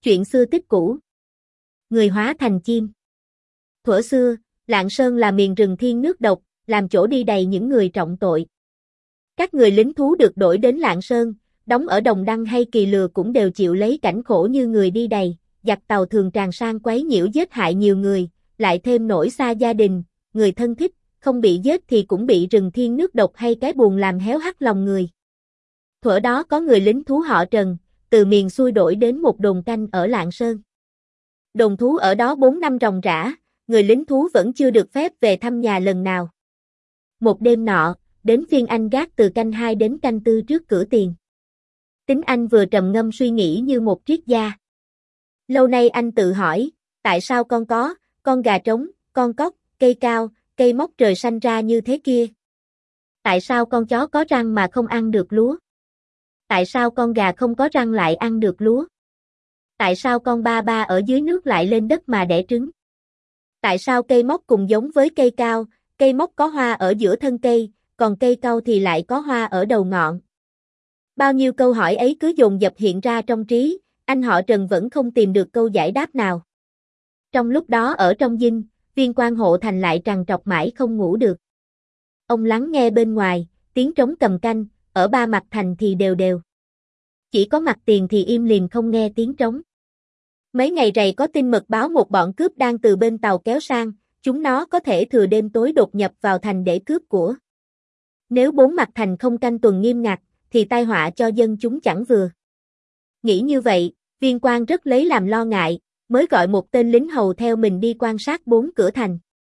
Chuyện xưa tích cũ. Người hóa thành chim. Thuở xưa, Lạng Sơn là miền rừng thiên nước độc, làm chỗ đi đầy những người trọng tội. Các người lính thú được đổi đến Lạng Sơn, đóng ở Đồng Đăng hay Kỳ Lừa cũng đều chịu lấy cảnh khổ như người đi đầy, giặc Tàu thường tràn sang quấy nhiễu giết hại nhiều người, lại thêm nỗi xa gia đình, người thân thích, không bị giết thì cũng bị rừng thiên nước độc hay cái buồn làm héo hắt lòng người. Thuở đó có người lính thú họ Trần, từ miền xuôi đổi đến một đồn canh ở Lạng Sơn. Đồn thú ở đó 4 năm ròng rã, người lính thú vẫn chưa được phép về thăm nhà lần nào. Một đêm nọ, đến phiên anh gác từ canh 2 đến canh 4 trước cửa tiền. Tính anh vừa trầm ngâm suy nghĩ như một triết gia. Lâu nay anh tự hỏi, tại sao con gà trống, con cóc, cây cao, cây móc trời xanh ra như thế kia? Tại sao con chó có răng mà không ăn được lúa? Tại sao con gà không có răng lại ăn được lúa? Tại sao con ba ba ở dưới nước lại lên đất mà đẻ trứng? Tại sao cây móc cùng giống với cây cao, cây móc có hoa ở giữa thân cây, còn cây cau thì lại có hoa ở đầu ngọn? Bao nhiêu câu hỏi ấy cứ dồn dập hiện ra trong trí, anh họ Trần vẫn không tìm được câu giải đáp nào. Trong lúc đó ở trong dinh, Viên quan hộ thành lại trằn trọc mãi không ngủ được. Ông lắng nghe bên ngoài, tiếng trống cầm canh, ở ba mặt thành thì đều đều. Chỉ có mặt tiền thì im lìm không nghe tiếng trống. Mấy ngày rày có tin mật báo một bọn cướp đang từ bên tàu kéo sang, chúng nó có thể thừa đêm tối đột nhập vào thành để cướp của. Nếu 4 mặt thành không canh tuần nghiêm ngặt, thì tai họa cho dân chúng chẳng vừa. Nghĩ như vậy, Viên quan rất lấy làm lo ngại, mới gọi một tên lính hầu theo mình đi quan sát 4 cửa thành.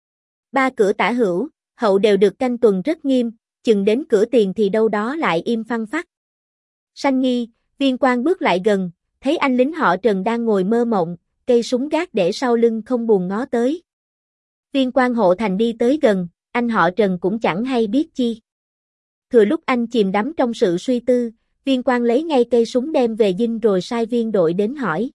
3 cửa tả hữu, hậu đều được canh tuần rất nghiêm, chừng đến cửa tiền thì đâu đó lại im phăng phắc. Sanh nghi, Viên quan bước lại gần, thấy anh lính họ Trần đang ngồi mơ mộng, cây súng gác để sau lưng không buồn ngó tới. Viên quan hộ thành đi tới gần, anh họ Trần cũng chẳng hay biết chi. Thừa lúc anh chìm đắm trong sự suy tư, Viên quan lấy ngay cây súng đem về dinh rồi sai viên đội đến hỏi.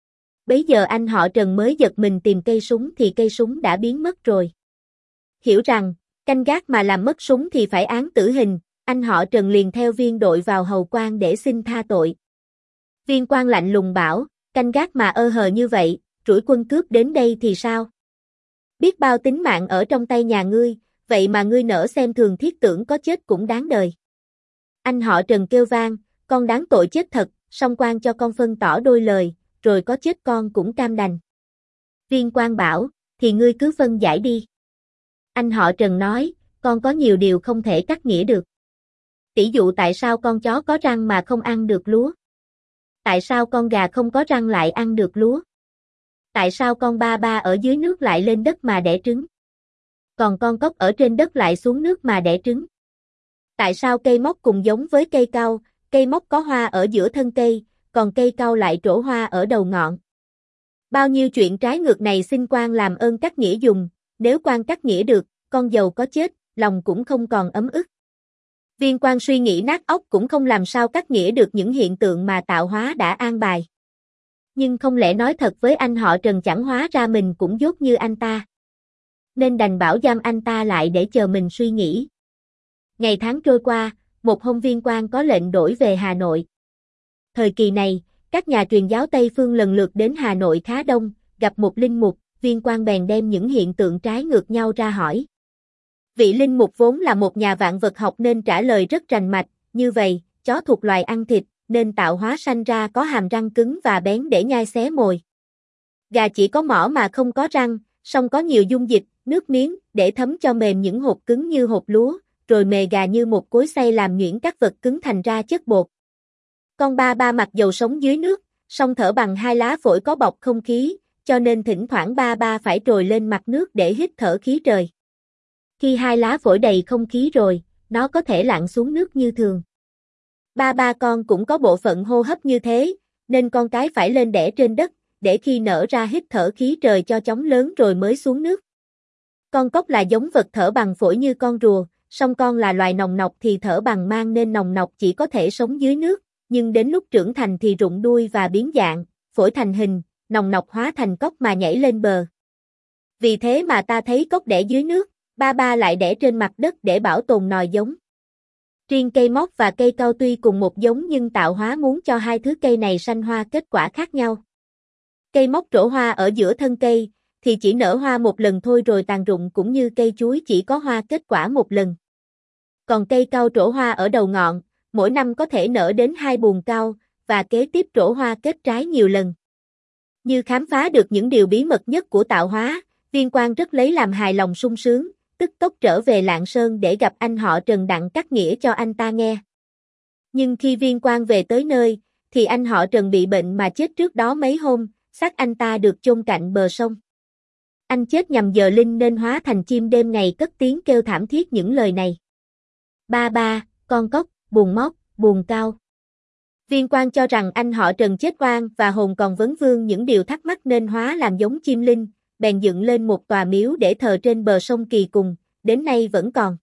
Bấy giờ anh họ Trần mới giật mình tìm cây súng thì cây súng đã biến mất rồi. Hiểu rằng, canh gác mà làm mất súng thì phải án tử hình, anh họ Trần liền theo viên đội vào hầu quan để xin tha tội. Viên quan lạnh lùng bảo, canh gác mà ơ hờ như vậy, rủi quân cướp đến đây thì sao? Biết bao tính mạng ở trong tay nhà ngươi, vậy mà ngươi nỡ xem thường thiết tưởng có chết cũng đáng đời. Anh họ Trần kêu vang, con đáng tội chết thật, song quan cho con phân tỏ đôi lời, rồi có chết con cũng cam đành. Viên quan bảo, thì ngươi cứ phân giải đi. Anh họ Trần nói, con có nhiều điều không thể cắt nghĩa được. Tỷ dụ tại sao con chó có răng mà không ăn được lúa? Tại sao con gà không có răng lại ăn được lúa? Tại sao con ba ba ở dưới nước lại lên đất mà đẻ trứng? Còn con cóc ở trên đất lại xuống nước mà đẻ trứng? Tại sao cây móc cùng giống với cây cau, cây móc có hoa ở giữa thân cây, còn cây cau lại trổ hoa ở đầu ngọn? Bao nhiêu chuyện trái ngược này xin quan làm ơn cắt nghĩa dùng, nếu quan cắt nghĩa được, con dầu có chết, lòng cũng không còn ấm ức. Viên quan suy nghĩ nát óc cũng không làm sao cắt nghĩa được những hiện tượng mà tạo hóa đã an bài. Nhưng không lẽ nói thật với anh họ Trần chẳng hóa ra mình cũng dốt như anh ta. Nên đành bảo giam anh ta lại để chờ mình suy nghĩ. Ngày tháng trôi qua, một hôm viên quan có lệnh đổi về Hà Nội. Thời kỳ này, các nhà truyền giáo Tây Phương lần lượt đến Hà Nội khá đông, gặp một linh mục, viên quan bèn đem những hiện tượng trái ngược nhau ra hỏi. Vị linh mục vốn là một nhà vạn vật học nên trả lời rất rành mạch, như vậy, chó thuộc loài ăn thịt, nên tạo hóa sanh ra có hàm răng cứng và bén để nhai xé mồi. Gà chỉ có mỏ mà không có răng, song có nhiều dung dịch, nước miếng, để thấm cho mềm những hột cứng như hột lúa, rồi mề gà như một cối xay làm nhuyễn các vật cứng thành ra chất bột. Con ba ba mặc dầu sống dưới nước, song thở bằng 2 lá phổi có bọc không khí, cho nên thỉnh thoảng ba ba phải trồi lên mặt nước để hít thở khí trời. Khi 2 lá phổi đầy không khí rồi, nó có thể lặn xuống nước như thường. Ba ba con cũng có bộ phận hô hấp như thế, nên con cái phải lên đẻ trên đất, để khi nở ra hít thở khí trời cho chóng lớn rồi mới xuống nước. Con cóc là giống vật thở bằng phổi như con rùa, song con là loài nòng nọc thì thở bằng mang nên nòng nọc chỉ có thể sống dưới nước, nhưng đến lúc trưởng thành thì rụng đuôi và biến dạng, phổi thành hình, nòng nọc hóa thành cóc mà nhảy lên bờ. Vì thế mà ta thấy cóc đẻ dưới nước, ba ba lại đẻ trên mặt đất để bảo tồn nòi giống. Riêng cây móc và cây cau tuy cùng một giống nhưng tạo hóa muốn cho hai thứ cây này sanh hoa kết quả khác nhau. Cây móc trổ hoa ở giữa thân cây, thì chỉ nở hoa một lần thôi rồi tàn rụng cũng như cây chuối chỉ có hoa kết quả một lần. Còn cây cau trổ hoa ở đầu ngọn, mỗi năm có thể nở đến 2 buồng cau, và kế tiếp trổ hoa kết trái nhiều lần. Như khám phá được những điều bí mật nhất của tạo hóa, Viên Quang rất lấy làm hài lòng sung sướng, tức tốc trở về Lạng Sơn để gặp anh họ Trần đặng cắt nghĩa cho anh ta nghe. Nhưng khi Viên Quang về tới nơi, thì anh họ Trần bị bệnh mà chết trước đó mấy hôm, xác anh ta được chôn cạnh bờ sông. Anh chết nhằm giờ linh nên hóa thành chim đêm ngày cất tiếng kêu thảm thiết những lời này. Ba ba, con cóc, buồn móc, buồn cao. Viên Quang cho rằng anh họ Trần chết oan và hồn còn vấn vương những điều thắc mắc nên hóa làm giống chim linh, bèn dựng lên một tòa miếu để thờ trên bờ sông Kỳ cùng, đến nay vẫn còn.